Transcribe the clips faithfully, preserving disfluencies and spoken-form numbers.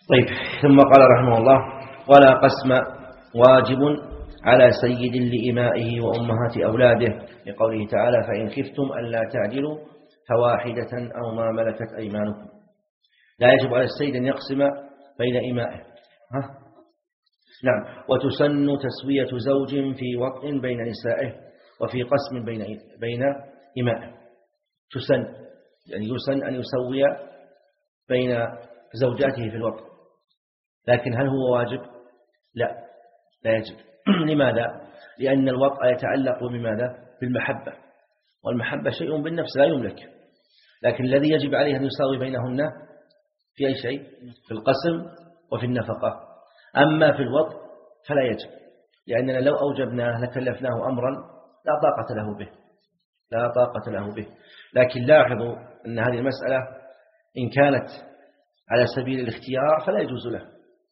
طيب، ثم قال رحمه الله: ولا قسم واجب على سيد لإمائه وأمهات أولاده، لقوله تعالى: فإن خفتم ألا تعدلوا فواحدة أو ما ملكت أيمانكم. لا يجب على السيد أن يقسم بين إمائه. ها؟ نعم. وتسن تسوية زوج في وطء بين نسائه وفي قسم بين بين إمائه. تسن يعني يسن أن يسوي بين زوجاته في الوطء، لكن هل هو واجب؟ لا، لا يجب. لماذا؟ لأن الوطء يتعلق بماذا؟ بالمحبة، والمحبة شيء بالنفس لا يملك، لكن الذي يجب عليه أن يساوي بينهن في أي شيء؟ في القسم وفي النفقة. أما في الوطء فلا يجب، لأننا لو أوجبناه لكلفناه أمرا لا طاقة له به، لا طاقة له به. لكن لاحظوا أن هذه المسألة إن كانت على سبيل الاختيار فلا يجوز له،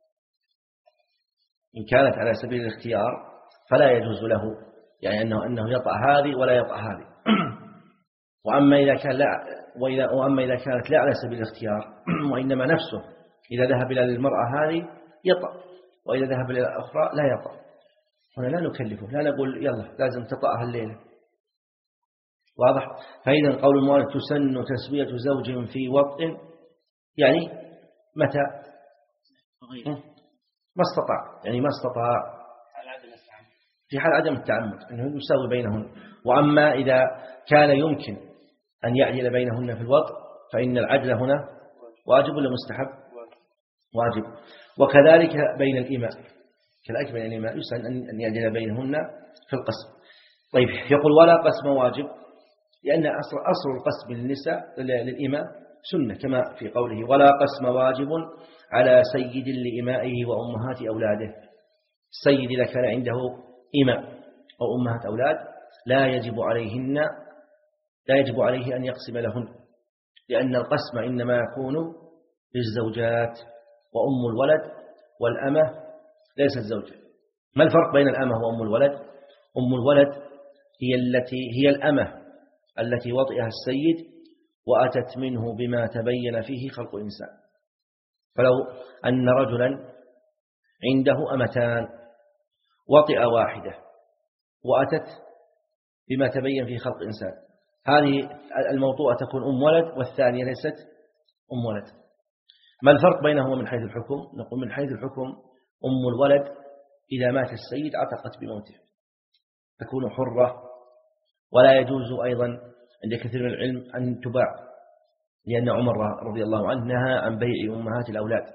إن كانت على سبيل الاختيار فلا يجوز له، يعني أنه أنه يطأ هذه ولا يطأ هذه. وأما إذا كان لا وإذا وأما إذا كانت لا على سبيل الاختيار وإنما نفسه إذا ذهب إلى المرأة هذه يطأ، وإذا ذهب إلى الأخرى لا يطأ. هنا لا نكلفه، لا نقول يلا لازم تطأها الليلة. واضح؟ فإذا قول المؤلف تسن تسوية زوج في وطء، يعني متى؟ ما استطاع، يعني ما استطاع في حال عدم التعمد أنه يساوي بينهن. وأما إذا كان يمكن أن يعدل بينهن في الوطء فإن العدل هنا واجب ولا مستحب؟ واجب. وكذلك بين الإماء، كذلك بين الإماء يسن أن يعدل بينهن في القسم. طيب، يقول ولا قسم واجب، لأن أصل أصل القسم للنساء للإماء سنة، كما في قوله: ولا قسم واجب على سيد لإمائه وأمهات أولاده. السيد إذا كان عنده إماء أو أمهات أولاد لا يجب عليهن لا يجب عليه أن يقسم لهن، لأن القسم إنما يكون للزوجات، وأم الولد والأمة ليست زوجة. ما الفرق بين الأمة وأم الولد؟ أم الولد هي التي هي الأمة التي وطئها السيد وأتت منه بما تبين فيه خلق إنسان. فلو أن رجلا عنده أمتان وطئ واحدة وأتت بما تبين فيه خلق إنسان، هذه الموطوءة تكون أم ولد والثانية ليست أم ولد. ما الفرق بينهما من حيث الحكم؟ نقول من حيث الحكم أم الولد إذا مات السيد عتقت بموته، تكون حرة، ولا يجوز أيضا عند كثير من العلم أن تباع، لأن عمر رضي الله عنه نهى عن بيع أمهات الأولاد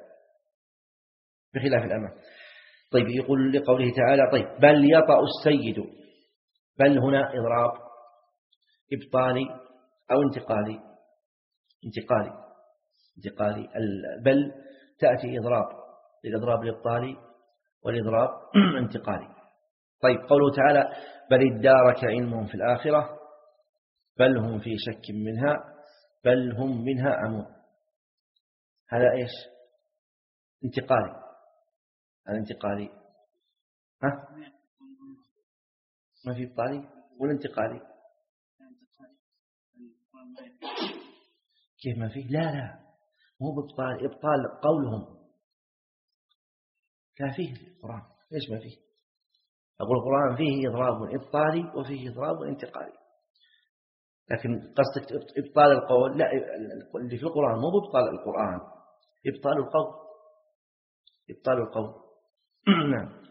بخلاف الأمة. طيب، يقول لقوله تعالى: طيب بل يطأ السيد، بل هنا إضراب إبطالي أو انتقالي؟ انتقالي انتقالي بل تأتي إضراب للإضراب الإبطالي والإضراب انتقالي. طيب، قوله تعالى: بل ادارك علمهم في الآخرة بل هم في شك منها بل هم منها عمون. هذا إيش؟ انتقالي. هذا انتقالي. ها؟ ما في إبطالي ولا انتقالي؟ كيف ما فيه؟ لا لا، مو بإبطال، إبطال قولهم لا فيه القرآن. ليش ما فيه؟ أقول القرآن فيه إضراب إبطالي وفيه إضراب انتقالي، لكن قصدك إبطال القول، لا، اللي في القرآن مو بإبطال القرآن، إبطال القول، إبطال القول. نعم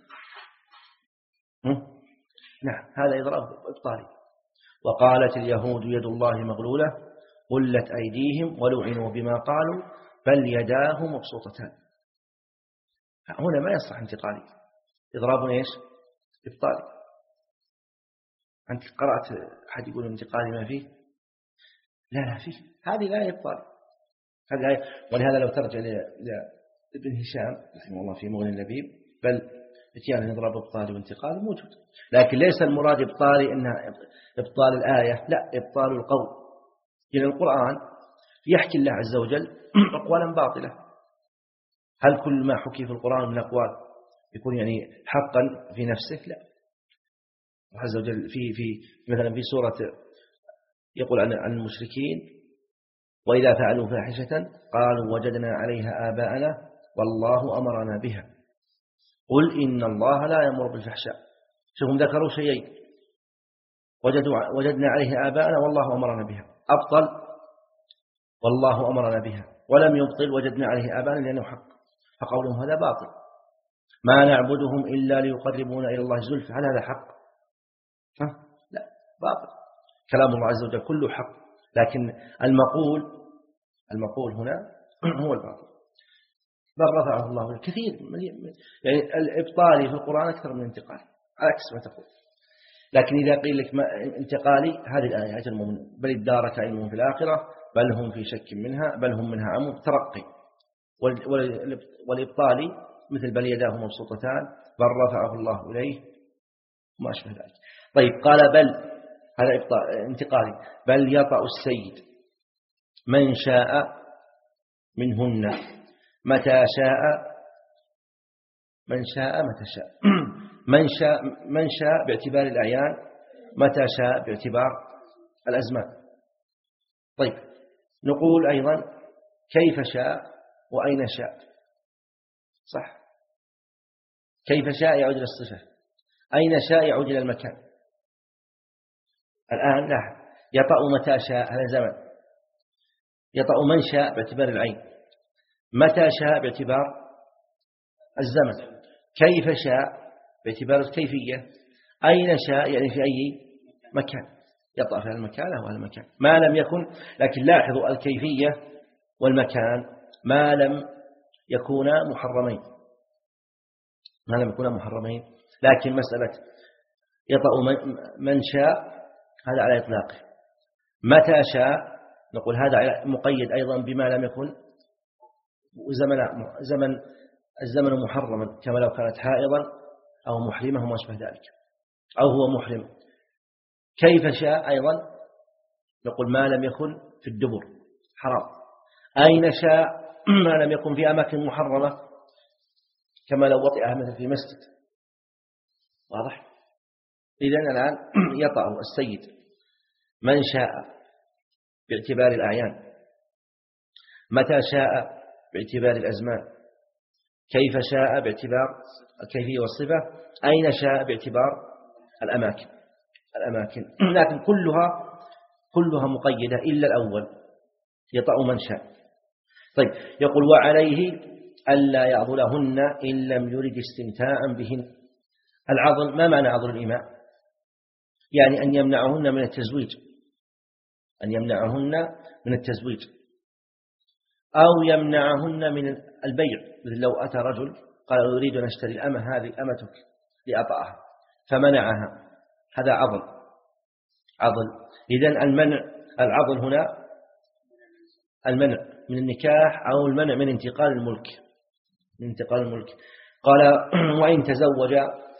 نعم، هذا إضراب إبطالي. وقالت اليهود يد الله مغلولة غلت أيديهم ولعنوا بما قالوا بل يداه مبسوطتان. هنا ما يصح انتقالي، إضراب إيش؟ إبطالي. أنت قرأت أحد يقول انتقالي ما فيه؟ لا لا فيه، هذه لا إبطالي، هذه. ولهذا لو ترجع لابن هشام رحمه الله في مغني اللبيب بل اتيان إضراب إبطالي وانتقالي موجود، لكن ليس المراد إبطالي إنها إبطال الآية، لا، إبطال القول. لأن القرآن يحكي الله عز وجل أقوالا باطلة. هل كل ما حكي في القرآن من أقوال يكون يعني حقا في نفسه؟ لا. الله عز وجل في في مثلا في سورة يقول عن عن المشركين: وإذا فعلوا فاحشة قالوا وجدنا عليها آباءنا والله أمرنا بها. قل إن الله لا يأمر بالفحشاء. شوفهم ذكروا شيئين، وجدوا وجدنا عليه آباءنا والله أمرنا بها، أبطل والله أمرنا بها، ولم يبطل وجدنا عليه آباءنا لأنه حق، فقولهم هذا باطل. ما نعبدهم إلا ليقربونا إلى الله زلفى، هل هذا حق؟ ها؟ لا، باطل. كلام الله عز وجل كله حق، لكن المقول المقول هنا هو الباطل. بل رفعه الله الكثير، يعني الإبطالي في القرآن أكثر من انتقالي، على عكس ما تقول. لكن إذا قيل لك انتقالي، هذه الآيات المؤمن بل ادارك علمهم في الآخرة بل هم في شك منها بل هم منها عمون، ترقي. والإبطالي مثل بل يداه مبسوطتان بل رفعه الله إليه وما أشبه ذلك. طيب، قال بل، هذا انتقالي، بل يطأ السيد من شاء منهن متى شاء، من شاء متى شاء من شاء من شاء باعتبار الأعيان، متى شاء باعتبار الأزمان. طيب، نقول أيضا كيف شاء وأين شاء، صح؟ كيف شاء يعود إلى الصفة، أين شاء يعود إلى المكان. الآن لا، يطأ متى شاء هذا زمن، يطأ من شاء باعتبار العين، متى شاء باعتبار الزمن، كيف شاء باعتبار الكيفية، أين شاء يعني في أي مكان، يطأ في المكان أو المكان ما لم يكن. لكن لاحظوا الكيفية والمكان ما لم يكونا محرمين، ما لم يكونا محرمين. لكن مسألة يطأ من شاء هذا على إطلاقه، متى شاء نقول هذا مقيد أيضا بما لم يكن زمن زمن الزمن محرما، كما لو كانت حائضا أو محرمة وما أشبه ذلك، أو هو محرم. كيف شاء أيضا نقول ما لم يكن في الدبر حرام. أين شاء ما لم يكن في أماكن محرمة، كما لو وطئها مثل في مسجد، واضح؟ إذن الآن يطأ السيد من شاء باعتبار الأعيان، متى شاء باعتبار الأزمان، كيف شاء باعتبار الكيفية والصفة، أين شاء باعتبار الأماكن الأماكن لكن كلها كلها مقيدة إلا الأول، يطأ من شاء. طيب، يقول وعليه ألا يعضلهن إن لم يرد استمتاعا بهن. العضل ما معنى عضل الإماء؟ يعني أن يمنعهن من التزويج، أن يمنعهن من التزويج أو يمنعهن من البيع. مثل لو أتى رجل قال أريد أن أشتري الأمة هذه أمتك لأطأها فمنعها، هذا عضل عضل إذن المنع العضل هنا المنع من النكاح أو المنع من انتقال الملك من انتقال الملك. قال وإن تزوج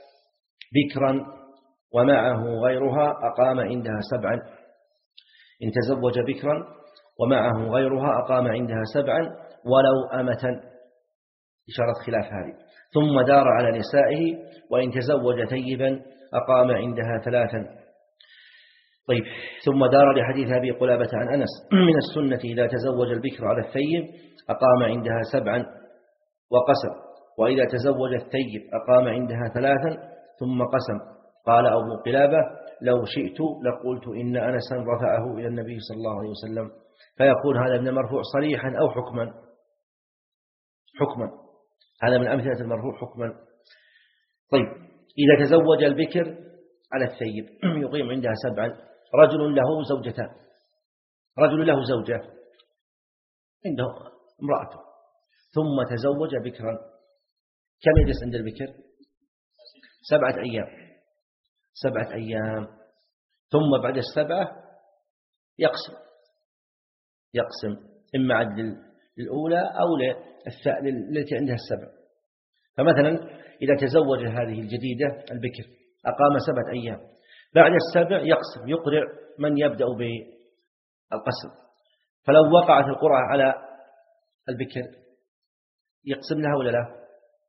بكرا ومعه غيرها أقام عندها سبعا. إن تزوج بكرا ومعه غيرها أقام عندها سبعا ولو أمة، إشارة خلاف هذه. ثم دار على نسائه وإن تزوج ثيبا أقام عندها ثلاثا. طيب، ثم دار لحديث أبي قلابة عن أنس من السنة إذا تزوج البكر على الثيب أقام عندها سبعا وقسم، وإذا تزوج الثيب أقام عندها ثلاثا ثم قسم. قال أبو قلابة لو شئت لقلت إن أنسا رفعه إلى النبي صلى الله عليه وسلم، فيكون هذا من المرفوع صريحا أو حكما حكما هذا من أمثلة المرفوع حكما. طيب، إذا تزوج البكر على الثيب يقيم عندها سبعا. رجل له زوجتان، رجل له زوجة عنده امرأته ثم تزوج بكرا، كم يجلس عند البكر؟ سبعة أيام سبعة أيام ثم بعد السبعة يقسم يقسم إما عدل الأولى أو التي عندها السبع. فمثلا إذا تزوج هذه الجديدة البكر أقام سبعة أيام، بعد السبع يقسم يقرع من يبدأ بالقسم. فلو وقعت القرعة على البكر يقسم لها ولا لا؟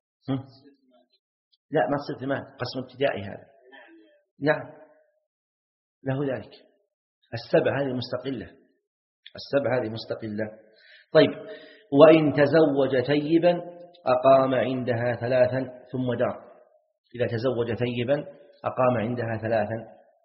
لا، ما تصير ثمان، قسم ابتدائي هذا. نعم له ذلك. السبع هذه مستقلة السبع هذه مستقلة. طيب، وإن تزوج ثيبا أقام عندها ثلاثا ثم دار. إذا تزوج ثيبا أقام عندها ثلاثا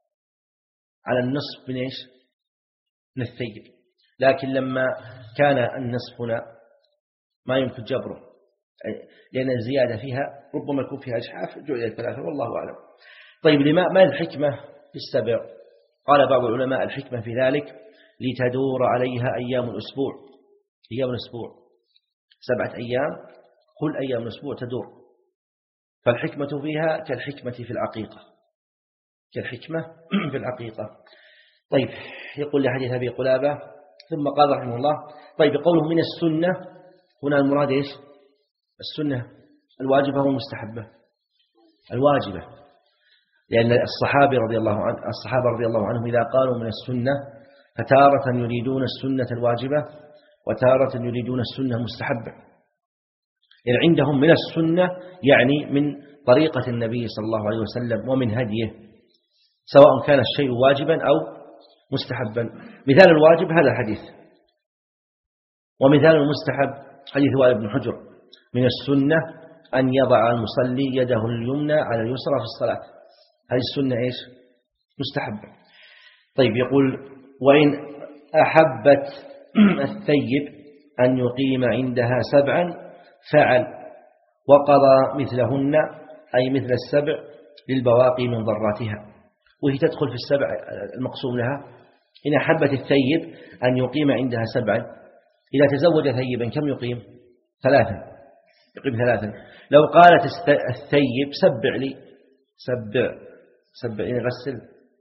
على النصف من إيش؟ من الثيب. لكن لما كان النصف هنا ما يمكن جبره لأن الزيادة فيها ربما يكون فيها إجحاف جعل الثلاثة والله أعلم. طيب لما ما الحكمة في السبع؟ قال بعض العلماء الحكمة في ذلك لتدور عليها أيام الأسبوع. أيام الأسبوع سبعة أيام كل أيام الأسبوع تدور، فالحكمة فيها كالحكمة في العقيقة كالحكمة في العقيقة. طيب يقول لحديث أبي قلابة ثم قال رحمه الله طيب قوله من السنة هنا المراد إيش؟ السنة الواجبة والمستحبة. الواجبة لأن الصحابة رضي الله عنه الصحابة رضي الله عنهم إذا قالوا من السنة فتارة يريدون السنة الواجبة وتارة يريدون السنة المستحبة. يعني عندهم من السنة يعني من طريقة النبي صلى الله عليه وسلم ومن هديه سواء كان الشيء واجبا أو مستحبا. مثال الواجب هذا الحديث، ومثال المستحب حديث وائل بن حجر من السنة أن يضع المصلي يده اليمنى على اليسرى في الصلاة. هذه السنة إيش؟ مستحبة. طيب يقول وإن أحبت الثيب أن يقيم عندها سبعا فعل وقضى مثلهن أي مثل السبع للبواقي من ضراتها. وهي تدخل في السبع المقسوم لها. إن أحبت الثيب أن يقيم عندها سبعا، إذا تزوج ثيبا كم يقيم؟ ثلاثا، يقيم ثلاثا. لو قالت الثيب سبع لي، سبع سبع يعني غسل،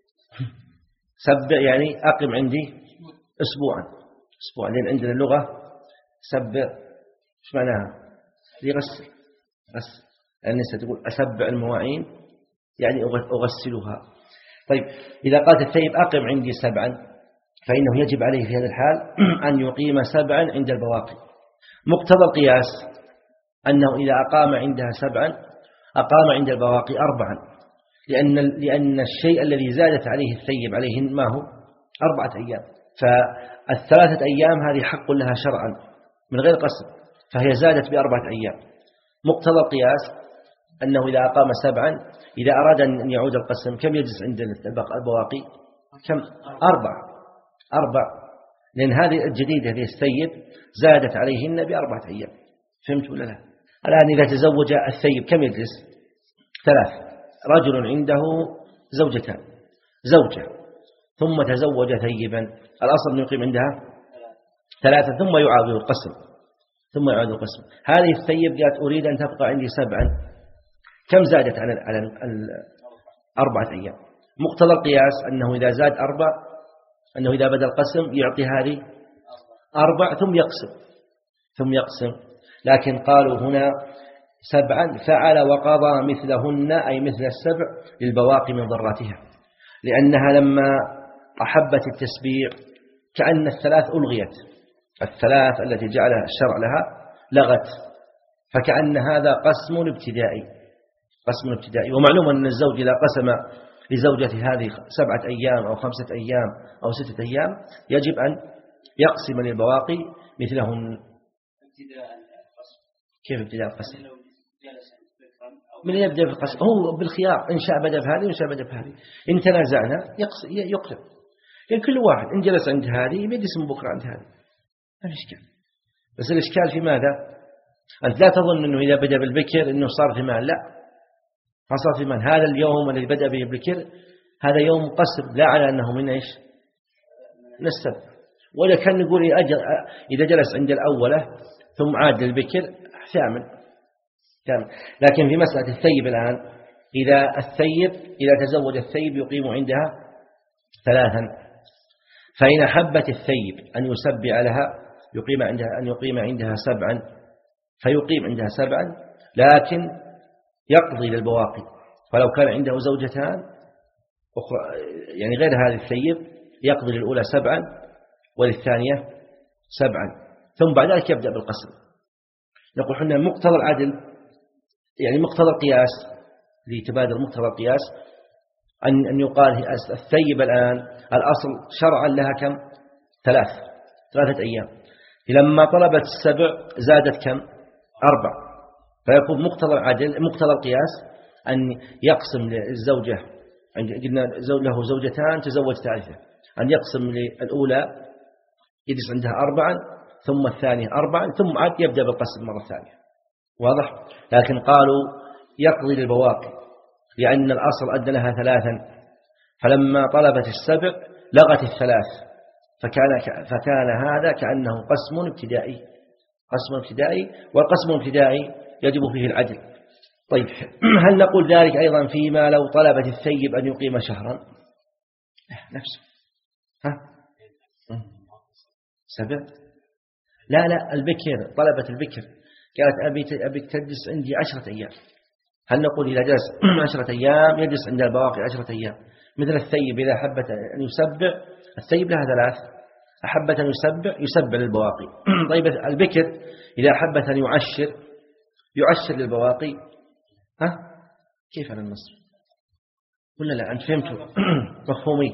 سبع يعني أقم عندي أسبوعا أسبوعا لأن عندنا اللغة سبع إيش معناها؟ يغسل غسل. النساء تقول أسبع المواعين يعني أغسلها. طيب إذا قالت الثيب أقم عندي سبعا فإنه يجب عليه في هذا الحال أن يقيم سبعا عند البواقي. مقتضى القياس أنه إذا أقام عندها سبعا أقام عند البواقي أربعا، لأن لأن الشيء الذي زادت عليه الثيب عليهن ما هو؟ أربعة أيام. فالثلاثة أيام هذه حق لها شرعا من غير قسم، فهي زادت بأربعة أيام. مقتضى القياس أنه إذا أقام سبعا إذا أراد أن يعود القسم كم يجلس عند البواقي؟ كم؟ أربع أربع لأن هذه الجديدة هذه الثيب زادت عليهن بأربعة أيام. فهمت ولا لا؟ الآن إذا تزوج الثيب كم يجلس؟ ثلاث. رجل عنده زوجتان زوجة ثم تزوج ثيبا الأصل أن يقيم عندها ثلاثة ثم يعاد القسم ثم يعاد القسم. هذه الثيب قالت أريد أن تبقى عندي سبعا، كم زادت على على أربعة أيام. مقتضى القياس أنه إذا زاد أربع أنه إذا بدأ القسم يعطي هذه أربع ثم يقسم ثم يقسم لكن قالوا هنا سبعا فعل وقضى مثلهن أي مثل السبع للبواقي من ضراتها، لأنها لما أحبت التسبيع كأن الثلاث ألغيت، الثلاث التي جعلها الشرع لها لغت، فكأن هذا قسم ابتدائي قسم ابتدائي. ومعلوم أن الزوج إذا قسم لزوجته هذه سبعة أيام أو خمسة أيام أو ستة أيام يجب أن يقسم للبواقي مثلهن. كيف ابتداء القسم؟ من يبدأ بالقسم هو بالخيار، إن شاء بدأ بهذه وإن شاء بدأ بهذه. إن تنازعنا يقسم، يعني كل واحد إن جلس عند هذه يجلس من بكرة عند هذه، ما في إشكال. بس الإشكال في ماذا؟ أنت لا تظن أنه إذا بدأ بالبكر أنه صار في مال، لا، ما صار في مال. هذا اليوم الذي بدأ به البكر هذا يوم قسم، لا على أنه من إيش؟ من السبب. ولا كان نقول إذا جلس عند الأولى ثم عاد للبكر ثامن ثامن. لكن في مسألة الثيب الآن إذا الثيب إذا تزوج الثيب يقيم عندها ثلاثا، فإن أحبت الثيب أن يسبع لها يقيم عندها أن يقيم عندها سبعا فيقيم عندها سبعا، لكن يقضي للبواقي. فلو كان عنده زوجتان أخرى يعني غير هذه الثيب يقضي للأولى سبعا وللثانية سبعا ثم بعد ذلك يبدأ بالقسم. نقول حنا مقتضى العدل يعني مقتضى القياس لتبادر مقتضى القياس أن أن يقال الثيب الآن الأصل شرعا لها كم؟ ثلاث ثلاثة أيام. لما طلبت السبع زادت كم؟ أربع فيكون مقتضى العدل مقتضى القياس أن يقسم للزوجة، قلنا له زوجتان تزوج ثالثة، أن يقسم للأولى يجلس عندها أربعا ثم الثانية أربعا ثم عاد يبدأ بالقسم مرة ثانية. واضح؟ لكن قالوا يقضي للبواقي لأن الأصل أدى لها ثلاثا، فلما طلبت السبع لغت الثلاث، فكان, فكان هذا كأنه قسم ابتدائي، قسم ابتدائي، والقسم الابتدائي يجب فيه العدل. طيب هل نقول ذلك أيضا فيما لو طلبت الثيب أن يقيم شهرا؟ نفسه ها سبع؟ لا لا البكر، طلبت البكر قالت أبي أبيك تجلس عندي عشرة أيام، هل نقول إذا جلس عشرة أيام يجلس عند البواقي عشرة أيام؟ مثل الثيب إذا أحبت أن يسبع، الثيب لها ثلاث، أحبت أن يسبع يسبع للبواقي. طيب البكر إذا أحبت أن يعشر يعشر للبواقي. ها كيف على النصر ولا لا؟ أنت فهمتوا مفهومي؟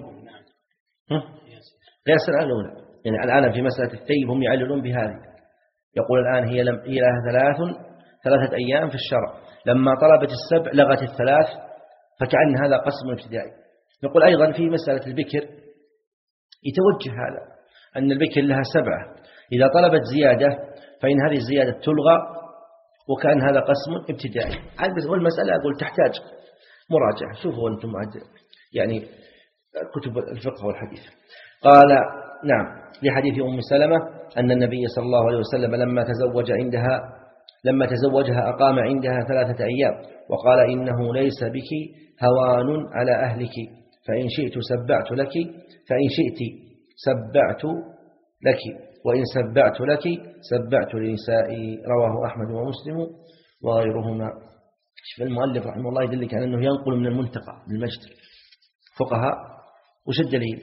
قياس الأولى، يعني الآن في مسألة الثيب هم يعللون بهذه، يقول الآن هي لم هي لها ثلاث ثلاثة أيام في الشرع، لما طلبت السبع لغت الثلاث، فكأن هذا قسم ابتدائي. نقول أيضا في مسألة البكر يتوجه هذا أن البكر لها سبعة، إذا طلبت زيادة فإن هذه الزيادة تلغى، وكان هذا قسم ابتدائي. والمسألة أقول تحتاج مراجعة، شوفوا أنتم يعني كتب الفقه والحديث. قال نعم لحديث أم سلمة أن النبي صلى الله عليه وسلم لما تزوج عندها لما تزوجها أقام عندها ثلاثة أيام، وقال إنه ليس بك هوان على أهلك، فإن شئت سبعت لك فإن شئت سبعت لك وإن سبعت لك سبعت لنسائي. رواه أحمد ومسلم وغيرهما. المؤلف رحمه الله يدلك على أنه ينقل من المنتقى من المجد فقهاء. وش الدليل؟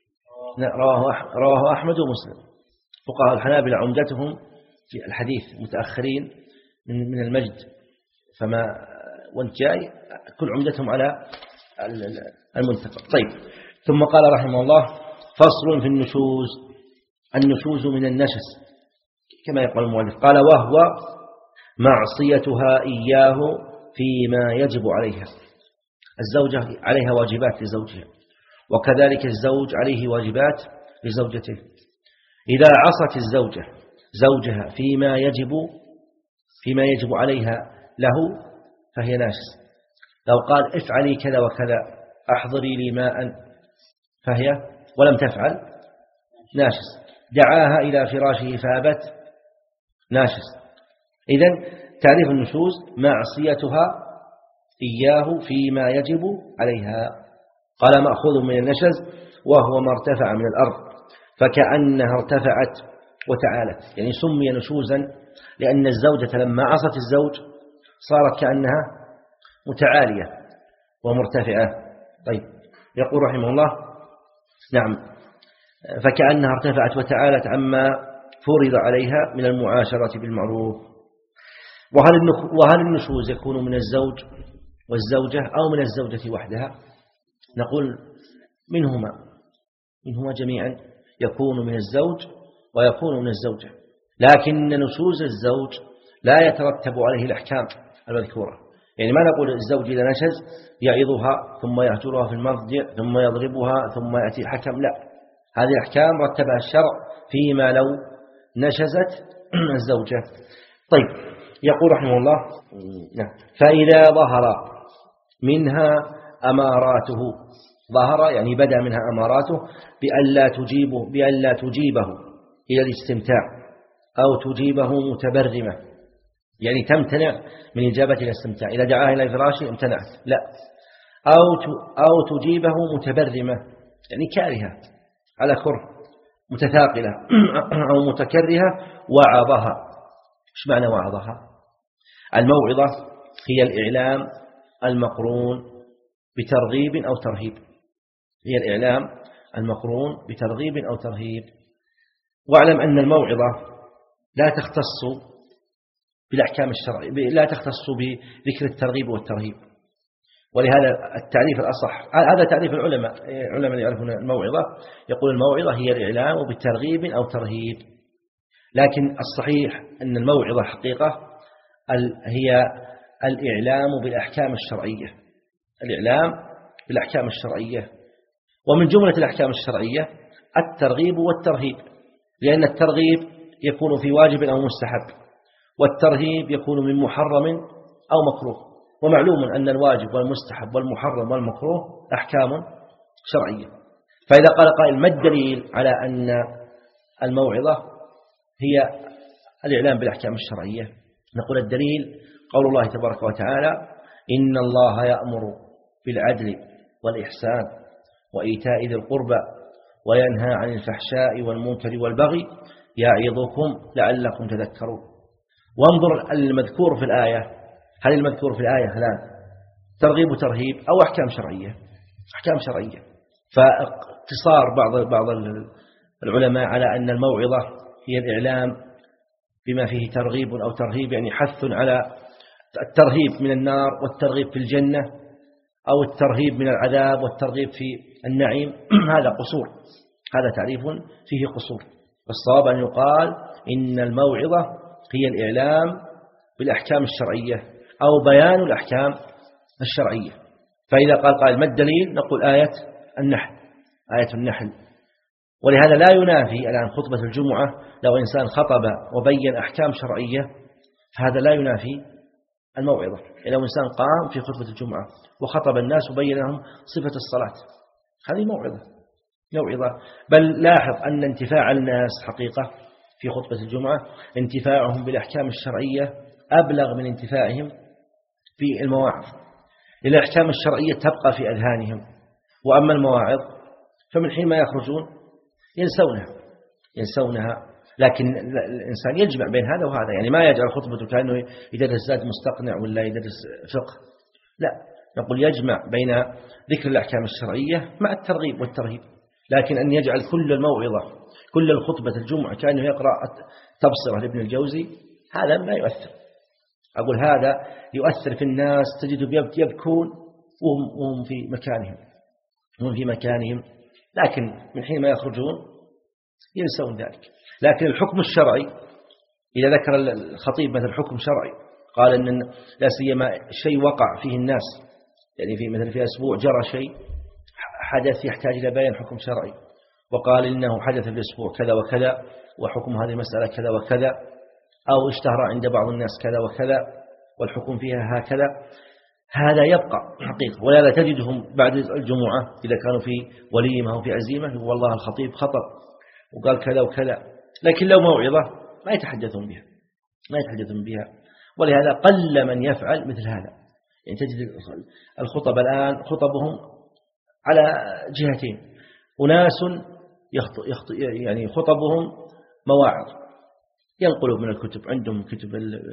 رواه أحمد ومسلم. فقهاء الحنابلة عمدتهم في الحديث متأخرين من المجد، فما وانت جاي كل عمدتهم على المنتقى. طيب ثم قال رحمه الله فصل في النشوز. النشوز من النشس كما يقول المؤلف، قال وهو معصيتها إياه فيما يجب عليها. الزوجة عليها واجبات لزوجها، وكذلك الزوج عليه واجبات لزوجته. إذا عصت الزوجة زوجها فيما يجب فيما يجب عليها له فهي ناشس. لو قال افعلي كذا وكذا، أحضري لي ماء، فهي ولم تفعل ناشس. دعاها إلى فراشه فابت ناشس. إذن تعريف النشوز معصيتها إياه فيما يجب عليها. قال مأخوذ من النشز وهو ما ارتفع من الأرض، فكأنها ارتفعت وتعالت، يعني سمي نشوزا لأن الزوجة لما عصت الزوج صارت كأنها متعالية ومرتفعة. طيب يقول رحمه الله نعم فكأنها ارتفعت وتعالت عما فرض عليها من المعاشرة بالمعروف. وهل النشوز يكون من الزوج والزوجة أو من الزوجة وحدها؟ نقول منهما منهما جميعا، يكون من الزوج ويكون من الزوجة، لكن نشوز الزوج لا يترتب عليه الأحكام المذكورة. يعني ما نقول الزوج إذا نشز يعظها ثم يهجرها في المضجع ثم يضربها ثم يأتي حكم، لا، هذه الأحكام رتبها الشرع فيما لو نشزت الزوجة. طيب يقول رحمه الله فإذا ظهر منها أماراته، ظهر يعني بدأ منها أماراته بألا تجيبه, بألا تجيبه إلى الاستمتاع أو تجيبه متبرمة، يعني تمتنع من إجابة الاستمتاع. إذا دعاها إلى فراشه امتنعت، لا، أو أو تجيبه متبرمة يعني كارهة على كره متثاقلة أو متكرهة، وعظها. إيش معنى وعظها؟ الموعظة هي الإعلام المقرون بترغيب أو ترهيب، هي الإعلام المقرون بترغيب أو ترهيب. واعلم أن الموعظة لا تختص بالأحكام الشرعية، لا تختص بذكر الترغيب والترهيب، ولهذا التعريف الأصح هذا تعريف العلماء علماء يعرفون الموعظة، يقول الموعظة هي الإعلام بالترغيب أو ترهيب. لكن الصحيح أن الموعظة حقيقة هي الإعلام بالأحكام الشرعية، الإعلام بالأحكام الشرعية. ومن جملة الأحكام الشرعية الترغيب والترهيب، لأن الترغيب يكون في واجب أو مستحب، والترهيب يكون من محرم أو مكروه. ومعلوم أن الواجب والمستحب والمحرم والمكروه أحكام شرعية. فإذا قال قائل ما الدليل على أن الموعظة هي الإعلام بالأحكام الشرعية؟ نقول الدليل قول الله تبارك وتعالى: إن الله يأمر بالعدل والإحسان وإيتاء ذي القربى وينهى عن الفحشاء والمنكر والبغي يعظكم لعلكم تذكرون. وانظر المذكور في الآية، هل المذكور في الآية هلان ترغيب وترهيب أو أحكام شرعية؟ أحكام شرعية. فاقتصار بعض بعض العلماء على أن الموعظة هي الإعلام بما فيه ترغيب أو ترهيب، يعني حث على الترهيب من النار والترغيب في الجنة، أو الترهيب من العذاب والترغيب في النعيم. هذا قصور، هذا تعريف فيه قصور. والصواب أن يقال إن الموعظة هي الإعلام بالأحكام الشرعية أو بيان الأحكام الشرعية. فإذا قال قائل ما الدليل؟ نقول آية النحل، آية النحل. ولهذا لا ينافي الآن خطبة الجمعة لو إنسان خطب وبين أحكام شرعية، فهذا لا ينافي الموعظة. لو إنسان قام في خطبة الجمعة وخطب الناس وبين لهم صفة الصلاة، هذه موعظة، موعظة. بل لاحظ أن انتفاع الناس حقيقة في خطبة الجمعة انتفاعهم بالأحكام الشرعية أبلغ من انتفاعهم في المواعظ. الأحكام الشرعية تبقى في أذهانهم، وأما المواعظ فمن حين ما يخرجون ينسونها ينسونها لكن الإنسان يجمع بين هذا وهذا، يعني ما يجعل خطبته كأنه يدرس زاد مستقنع ولا يدرس فقه، لا، نقول يجمع بين ذكر الأحكام الشرعية مع الترغيب والترهيب. لكن أن يجعل كل الموعظة كل الخطبة الجمعة كأنه يقرأ تبصرة لابن الجوزي، هذا لا يؤثر. أقول هذا يؤثر في الناس، تجد يبكون وهم في مكانهم وهم في مكانهم لكن من حين ما يخرجون ينسون ذلك. لكن الحكم الشرعي إذا ذكر الخطيب مثل حكم شرعي قال أن لا سيما شيء وقع فيه الناس، يعني في مثل في أسبوع جرى شيء حدث يحتاج إلى بيان حكم شرعي، وقال إنه حدث في الأسبوع كذا وكذا وحكم هذه المسألة كذا وكذا، أو اشتهر عند بعض الناس كذا وكذا والحكم فيها هكذا، هذا يبقى حقيقة. ولا تجدهم بعد الجمعة إذا كانوا في وليمة أو في عزيمة والله الخطيب خطأ وقال كذا وكذا، لكن لو موعظة ما يتحدثون بها ما يتحدثون بها ولهذا قل من يفعل مثل هذا. يعني تجد الخطب الآن خطبهم على جهتين، أناس يخط... يخط... يعني خطبهم مواعظ ينقلوا من الكتب، عندهم كتب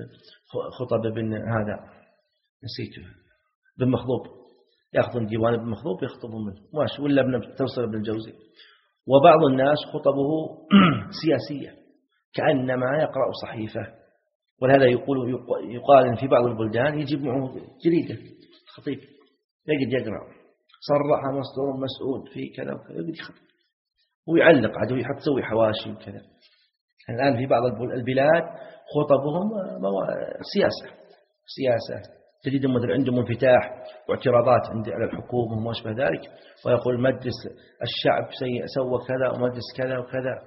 خطب بن هذا نسيته بن مخضوب، يأخذون ديوان ابن مخضوب يخطبون منه ماشي، ولا ابن توصل ابن الجوزي. وبعض الناس خطبه سياسية كأنما يقرأ صحيفة، ولهذا يقول يقال في بعض البلدان يجيب معه جريدة خطيب يجد يقرأ صرح مصدر مسؤول في كذا وكذا يقول يخطب ويعلق عدو يحط سوي حواشي وكذا. الآن في بعض البلاد خطبهم سياسة سياسة تجدهم مثل عندهم انفتاح واعتراضات على الحكومة وما أشبه ذلك، ويقول مجلس الشعب سوى كذا ومجلس كذا وكذا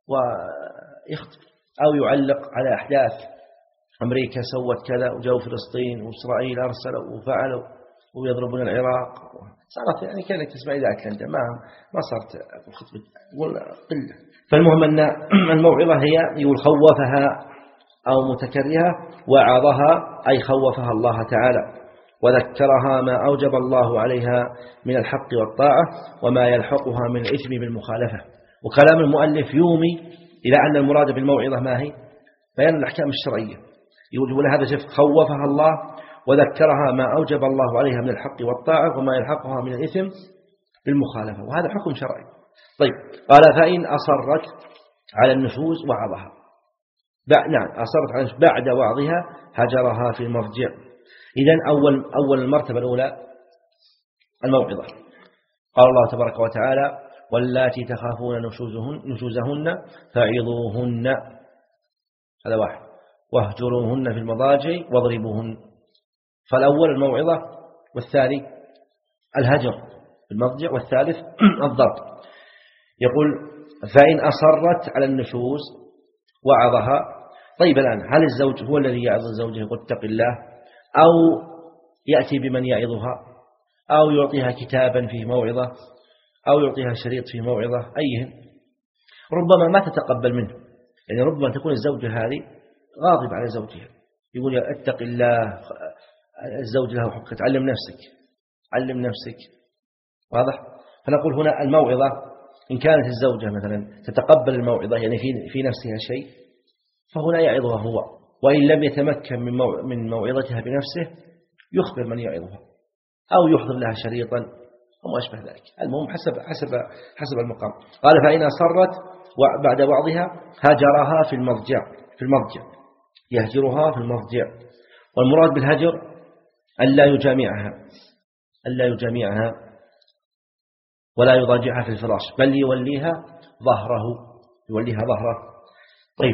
ويخطب، أو يعلق على أحداث أمريكا سوت كذا وجو فلسطين وإسرائيل أرسلوا وفعلوا ويضربون العراق. صارت يعني كانت تسمع ذاك أنت ما ما صارت الخطبة ولا قلة. فالمهم أن الموعظة هي يقول خوفها أو متكرهة، وعظها أي خوفها الله تعالى، وذكرها ما أوجب الله عليها من الحق والطاعة وما يلحقها من الإثم بالمخالفة. وكلام المؤلف يومي إلى أن المراد بالموعظة ما هي؟ بيان الأحكام الشرعية. يقول هذا شف خوفها الله وذكرها ما أوجب الله عليها من الحق والطاعة وما يلحقها من الإثم بالمخالفة، وهذا حكم شرعي. طيب قال فإن أصرت على النشوز وعظها، نعم أصرت على بعد وعظها هجرها في المرجع. إذن أول أول المرتبة الأولى الموعظة. قال الله تبارك وتعالى واللاتي تخافون نشوزهن نشوزهن فعظوهن، هذا واحد. واهجروهن في المضاجع واضربوهن. فالأول الموعظة، والثاني الهجر في المضجع، والثالث الضرب. يقول فإن أصرت على النشوز وعظها. طيب الآن هل الزوج هو الذي يعظ الزوجة يقول اتق الله، أو يأتي بمن يعظها، أو يعطيها كتابا فيه موعظة، أو يعطيها شريط فيه موعظة؟ أيهم؟ ربما ما تتقبل منه، يعني ربما تكون الزوجة هذه غاضب على زوجها، يقول يا اتق الله، الزوج له حق، تعلم نفسك علم نفسك. واضح؟ فنقول هنا الموعظة إن كانت الزوجة مثلا تتقبل الموعظة، يعني في في نفسها شيء، فهنا يعظها هو، وإن لم يتمكن من من موعظتها بنفسه يخبر من يعظها، أو يحضر لها شريطا وما أشبه ذلك. المهم حسب حسب حسب المقام. قال فإن أصرت بعد وعظها هجرها في المضجع في المضجع يهجرها في المضجع. والمراد بالهجر ألا يجامعها ألا يجامعها ولا يضاجعها في الفراش، بل يوليها ظهره يوليها ظهره. طيب،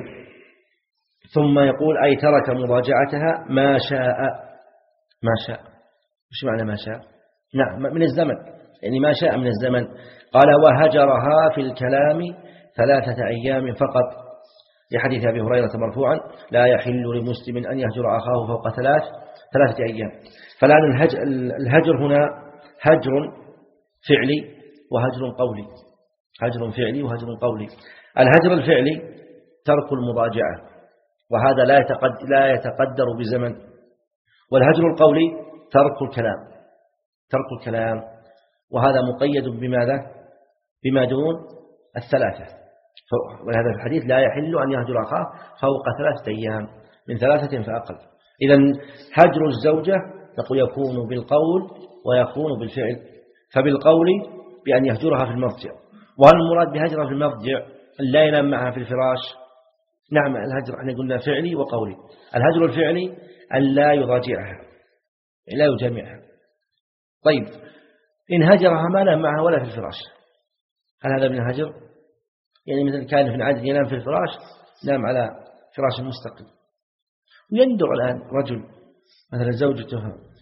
ثم يقول أي ترك مضاجعتها ما شاء ما شاء. وش معنى ما شاء؟ نعم، من الزمن، يعني ما شاء من الزمن. قال وهجرها في الكلام ثلاثة أيام فقط، لحديث أبي هريرة مرفوعا لا يحل لمسلم أن يهجر أخاه فوق ثلاث ثلاثة أيام. فالآن الهجر, الهجر هنا هجر فعلي وهجر قولي هجر فعلي وهجر قولي. الهجر الفعلي ترك المضاجعة، وهذا لا يتقدر, لا يتقدر بزمن. والهجر القولي ترك الكلام ترك الكلام وهذا مقيد بماذا؟ بما دون الثلاثة. ولهذا في الحديث لا يحل أن يهجر أخاه فوق ثلاثة أيام، من ثلاثة فأقل. إذن هجر الزوجة نقول يكون بالقول ويكون بالفعل. فبالقول بأن يهجرها في المضجع. وهل المراد بهجرها في المضجع لا ينام معها في الفراش؟ نعم، الهجر احنا قلنا فعلي وقولي. الهجر الفعلي أن لا يضاجعها، لا يجامعها. طيب، إن هجرها ما نام معها ولا في الفراش، هل هذا من الهجر؟ يعني مثل كان في عادة ينام في الفراش، نام على فراش مستقل. ويندر الآن رجل مثلا زوجته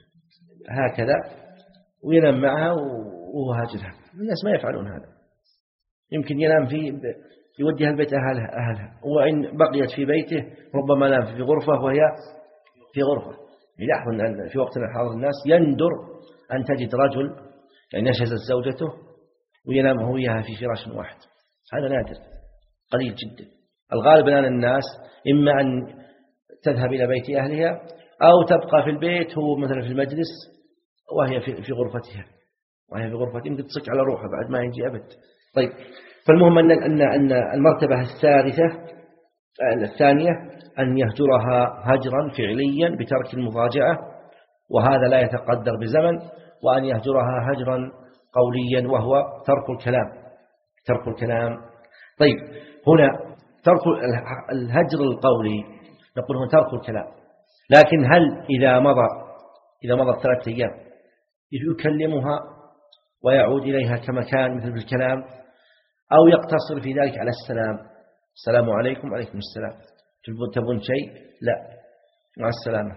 هكذا وينام معها وهو هاجرها. الناس ما يفعلون هذا. يمكن ينام في يوديها البيت أهلها, أهلها وإن بقيت في بيته ربما نام في غرفة وهي في غرفة. يلاحظ أن في وقتنا الحاضر الناس يندر أن تجد رجل يعني نشزت زوجته وينام هو وياها في فراش واحد. هذا نادر قليل جدا. الغالب الآن الناس إما أن تذهب إلى بيت أهلها أو تبقى في البيت، هو مثلا في المجلس وهي في غرفتها وهي في غرفتها يمكن تصك على روحها بعد ما يجي أبد. طيب، فالمهم أن أن أن المرتبة الثالثة الثانية أن يهجرها هجرا فعليا بترك المضاجعة، وهذا لا يتقدر بزمن. وأن يهجرها هجرا قوليا وهو ترك الكلام ترك الكلام. طيب، هنا ترك الهجر القولي نقول هو ترك الكلام، لكن هل إذا مضى إذا مضى ثلاثة أيام يكلمها ويعود إليها كما كان مثل الكلام، أو يقتصر في ذلك على السلام، السلام عليكم وعليكم السلام، تبون شيء؟ لا، مع السلامة.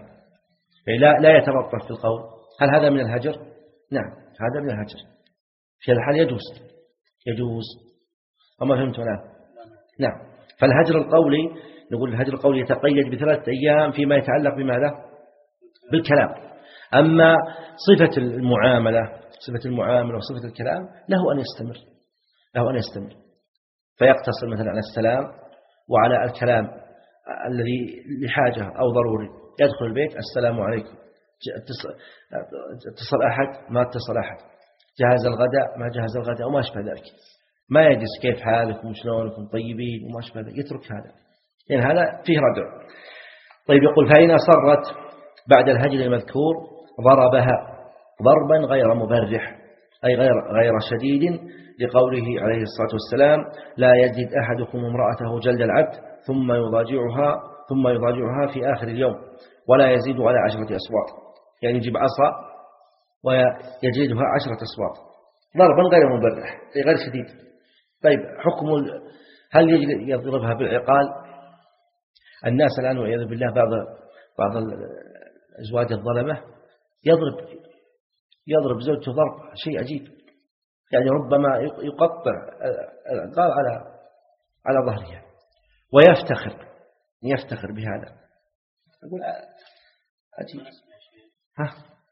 لا لا يتلطف في القول. هل هذا من الهجر؟ نعم، هذا من الهجر. في الحال يجوز يجوز وما فهمت الآن؟ نعم. فالهجر القولي نقول الهجر القولي يتقيد بثلاثة أيام فيما يتعلق بماذا؟ بالكلام. أما صفة المعاملة صفة المعاملة وصفة الكلام له أن يستمر له أن يستمر فيقتصر مثلا على السلام وعلى الكلام الذي لحاجة أو ضروري. يدخل البيت السلام عليكم، اتصل أحد ما اتصل أحد، جهز الغداء ما جهز الغداء وما أشبه ذلك. ما يجلس كيف حالكم وشلونكم طيبين وما أشبه ذلك، يترك هذا، يعني هذا فيه ردع. طيب، يقول فإن أصرت بعد الهجر المذكور ضربها ضربا غير مبرح، أي غير غير شديد، لقوله عليه الصلاة والسلام لا يجد أحدكم امرأته جلد العبد ثم يضاجعها ثم يضاجعها في آخر اليوم ولا يزيد على عشرة أصوات، يعني يجيب عصا ويجلدها عشرة أصوات ضربا غير مبرح أي غير شديد. طيب، حكم هل يضربها بالعقال؟ الناس الآن والعياذ بالله بعض بعض الأزواج الظلمة يضرب يضرب زوجته ضرب شيء عجيب، يعني ربما يقطع العقال على على ظهرها ويفتخر يفتخر بهذا. أقول عجيب. ها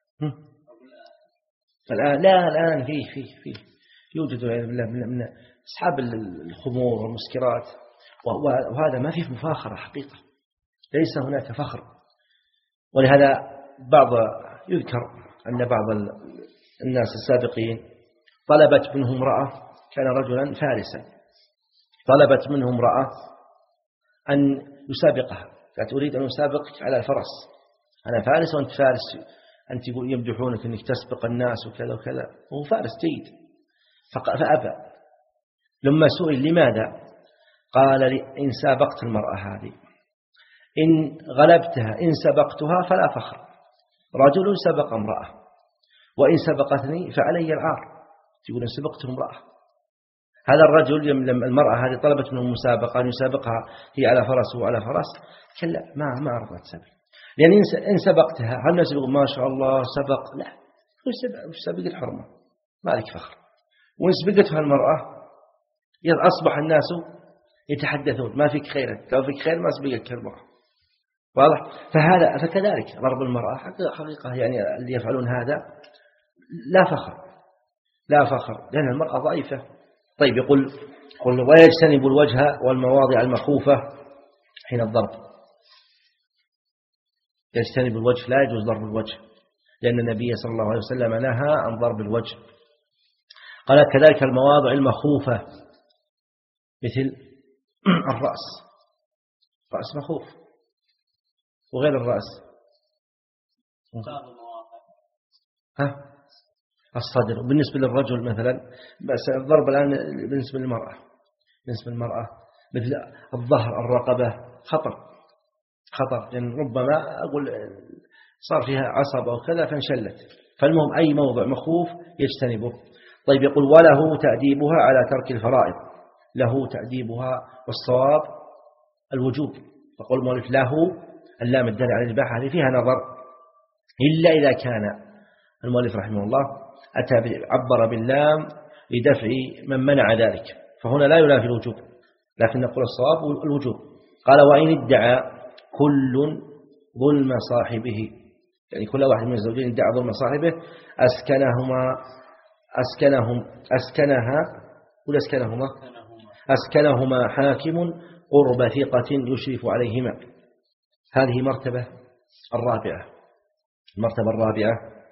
الآن لا الآن فيه فيه فيه يوجد من أصحاب الخمور والمسكرات، وهذا ما فيه مفاخرة حقيقة، ليس هناك فخر. ولهذا بعض يذكر أن بعض الناس السابقين طلبت منه امرأة، كان رجلا فارسا، طلبت منه امرأة أن يسابقها، قالت أريد أن أسابقك على الفرس، أنا فارس وأنت فارس، أنت يمدحونك أنك تسبق الناس وكذا وكذا، وهو فارس جيد. فأبى. لما سئل لماذا قال لي إن سابقت المرأة هذه، إن غلبتها، إن سبقتها فلا فخر، رجل سبق امرأة، وإن سبقتني فعلي العار، تقول إن سبقت امرأة. هذا الرجل لما المرأة هذه طلبت منه مسابقة أن يسابقها هي على فرس وعلى فرس، كلا ما ما رضت تسابق، لأن إن سبقتها هل الناس يقول ما شاء الله سبق؟ لا، وش سبق الحرمة، ما لك فخر. وإن سبقتها المرأة أصبح الناس يتحدثون ما فيك خير، لو فيك خير ما سبقك المرأة، واضح؟ فهذا فكذلك ضرب المرأة حقيقة، يعني اللي يفعلون هذا لا فخر، لا فخر، لأن المرأة ضعيفة. طيب يقول قل ويجتنب الوجه والمواضع المخوفة حين الضرب، يجتنب الوجه، لا يجوز ضرب الوجه، لأن النبي صلى الله عليه وسلم نهى عن ضرب الوجه. قال كذلك المواضع المخوفة مثل الرأس، رأس مخوف، وغير الرأس ها الصدر. بالنسبة للرجل مثلا، بس الضرب الآن بالنسبة للمرأة، بالنسبة للمرأة مثل الظهر، الرقبة، خطر خطر، لأن يعني ربما أقول صار فيها عصب أو كذا فانشلت. فالمهم أي موضع مخوف يجتنبه. طيب يقول وله تأديبها على ترك الفرائض، له تأديبها، والصواب الوجوب. فقول المؤلف له اللام الدال على الإباحة هذه فيها نظر، إلا إذا كان المؤلف رحمه الله أتى عبر باللام لدفع من منع ذلك، فهنا لا ينافي الوجوب، لكن نقول الصواب الوجوب. قال وإن ادعى كل ظلم صاحبه، يعني كل واحد من الزوجين ادعى ظلم صاحبه أسكنهما أسكنهم أسكنها ولا أسكنهما أسكنهما حاكم قرب ثقة يشرف عليهما. هذه مرتبة الرابعة، المرتبة الرابعة.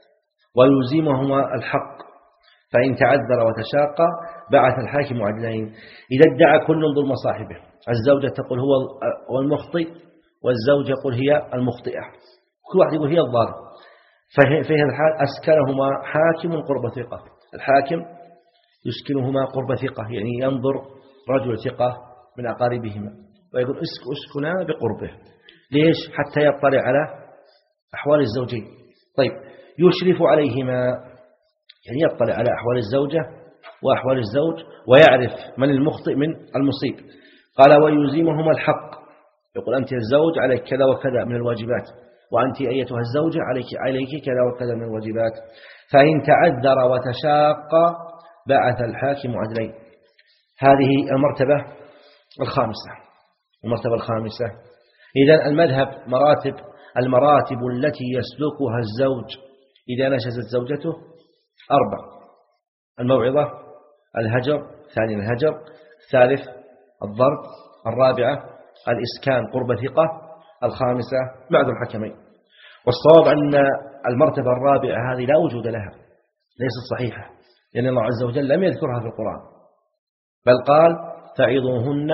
ويلزمهما الحق، فإن تعذر وتشاق بعث الحاكم عدلين. إذا ادعى كل ظلم صاحبه، الزوجة تقول هو المخطئ، والزوجة يقول هي المخطئة، كل واحد يقول هي الضار، ففي هذا الحال أسكنهما حاكم قرب ثقة، الحاكم يسكنهما قرب ثقة، يعني ينظر رجل ثقة من أقاربهما ويقول اسكنا بقربه. ليش؟ حتى يطلع على أحوال الزوجين. طيب يشرف عليهما، يعني يطلع على أحوال الزوجة وأحوال الزوج ويعرف من المخطئ من المصيب. قال ويلزمهما الحق، يقول أنت الزوج عليك كذا وكذا من الواجبات، وأنت أيتها الزوجة عليك عليك كذا وكذا من الواجبات. فإن تعذر وتشاق بعث الحاكم عدلين. هذه المرتبة الخامسة، المرتبة الخامسة. إذن المذهب مراتب، المراتب التي يسلكها الزوج إذا نشزت زوجته أربع: الموعظة، الهجر، ثاني الهجر، الثالث الضرب، الرابعة الإسكان قرب ثقة، الخامسة بعد الحكمين. والصواب أن المرتبة الرابعة هذه لا وجود لها، ليست صحيحة، لأن الله عز وجل لم يذكرها في القرآن، بل قال فعظوهن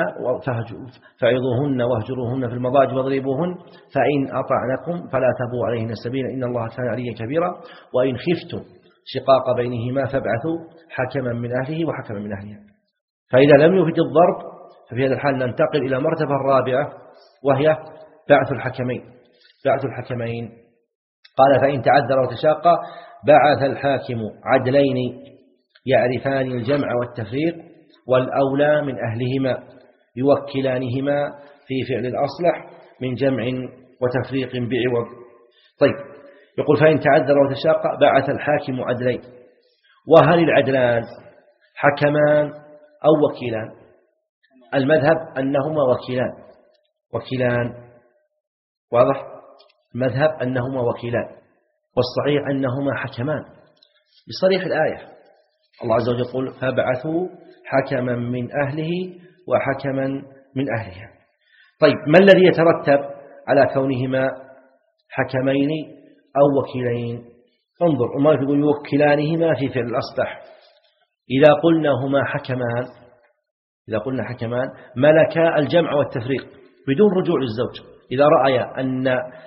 فعظوهن واهجروهن في المضاجع واضربوهن فإن أطعنكم فلا تبغوا عليهن السبيل إن الله كان عليا كبيرا وإن خفتم شقاق بينهما فابعثوا حكما من أهله وحكما من أهلها. فإذا لم يفد الضرب ففي هذا الحال ننتقل إلى مرتبة الرابعة وهي بعث الحكمين. بعث الحكمين قال فإن تعذر وتشاق بعث الحاكم عدلين يعرفان الجمع والتفريق والأولى من أهلهما يوكلانهما في فعل الأصلح من جمع وتفريق بعوض. طيب، يقول فإن تعذر وتشاق بعث الحاكم عدلين. وهل العدلان حكمان أو وكيلان؟ المذهب أنهما وكيلان وكيلان واضح؟ المذهب أنهما وكيلان، والصحيح أنهما حكمان بصريح الآية. الله عز وجل يقول فابعثوا حكما من أهله وحكما من أهلها. طيب، ما الذي يترتب على كونهما حكمين أو وكيلين؟ انظر، ما يقول يوكلانهما في فعل الأصبح. إذا قلنا هما حكمان إذا قلنا حكمان ملكا الجمع والتفريق بدون رجوع للزوج. إذا رأي أن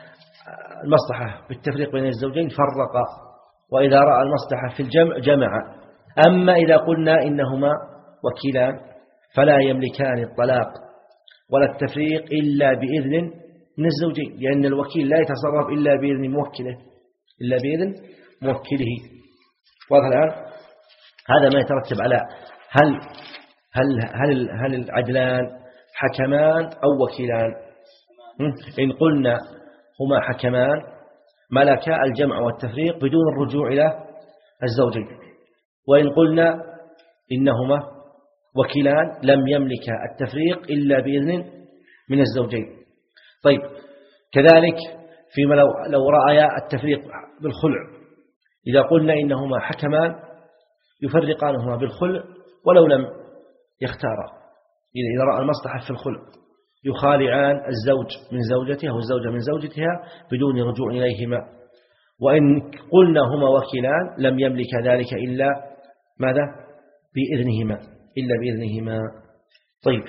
المصلحة بالتفريق بين الزوجين فرق، وإذا رأى المصلحة في الجمع جمع. أما إذا قلنا إنهما وكيلان فلا يملكان الطلاق ولا التفريق إلا بإذن من الزوجين، لأن الوكيل لا يتصرف إلا بإذن موكله إلا بإذن موكله. واضح الآن؟ هذا ما يترتب على هل هل هل هل العدلان حكمان أو وكيلان. إن قلنا هما حكمان ملكا الجمع والتفريق بدون الرجوع إلى الزوجين، وإن قلنا إنهما وكيلان لم يملك التفريق إلا بإذن من الزوجين. طيب، كذلك فيما لو, لو رأيا التفريق بالخلع، إذا قلنا إنهما حكمان يفرقانهما بالخلع ولو لم يختارا. إذا رأى المصلحة في الخلع يخالعان الزوج من زوجته أو الزوجة من زوجتها بدون رجوع إليهما. وإن قلنا هما وكيلان لم يملك ذلك إلا ماذا؟ بإذنهما إلا بإذنهما. طيب،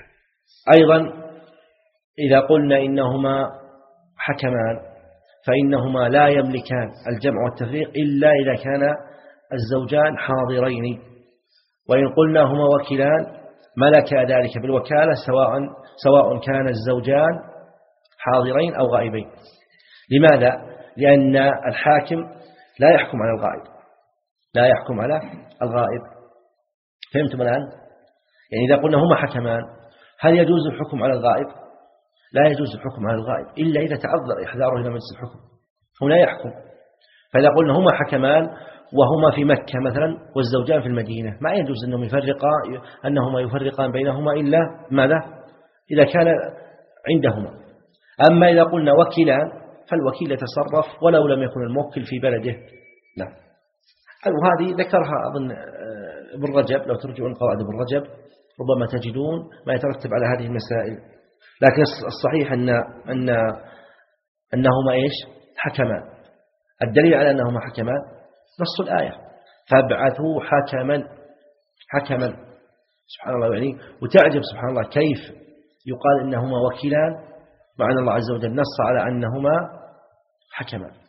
أيضا إذا قلنا إنهما حكمان فإنهما لا يملكان الجمع والتفريق إلا إذا كان الزوجان حاضرين. وإن قلنا هما وكيلان ملك ذلك بالوكالة سواء سواء كان الزوجان حاضرين أو غائبين. لماذا؟ لأن الحاكم لا يحكم على الغائب لا يحكم على الغائب. فهمتم الآن؟ يعني إذا قلنا هما حكمان هل يجوز الحكم على الغائب؟ لا يجوز الحكم على الغائب إلا إذا تعذر إحضاره إلى مجلس الحكم، هو لا يحكم. فإذا قلنا هما حكمان وهما في مكة مثلا والزوجان في المدينة ما يجوز أنهم يفرقا أنهما يفرقان بينهما إلا ماذا؟ إذا كان عندهما. أما إذا قلنا وكيلان فالوكيل يتصرف ولو لم يكن الموكل في بلده. لا. وهذه ذكرها أظن ابن رجب، لو ترجعون قواعد ابن رجب ربما تجدون ما يترتب على هذه المسائل. لكن الصحيح أن أن أنهما إيش؟ حكمان. الدليل على أنهما حكمان نص الآية فابعثوا حكما حكما. سبحان الله، يعني وتعجب سبحان الله كيف يقال إنهما وكيلان مع أن الله عز وجل نص على أنهما حكمان.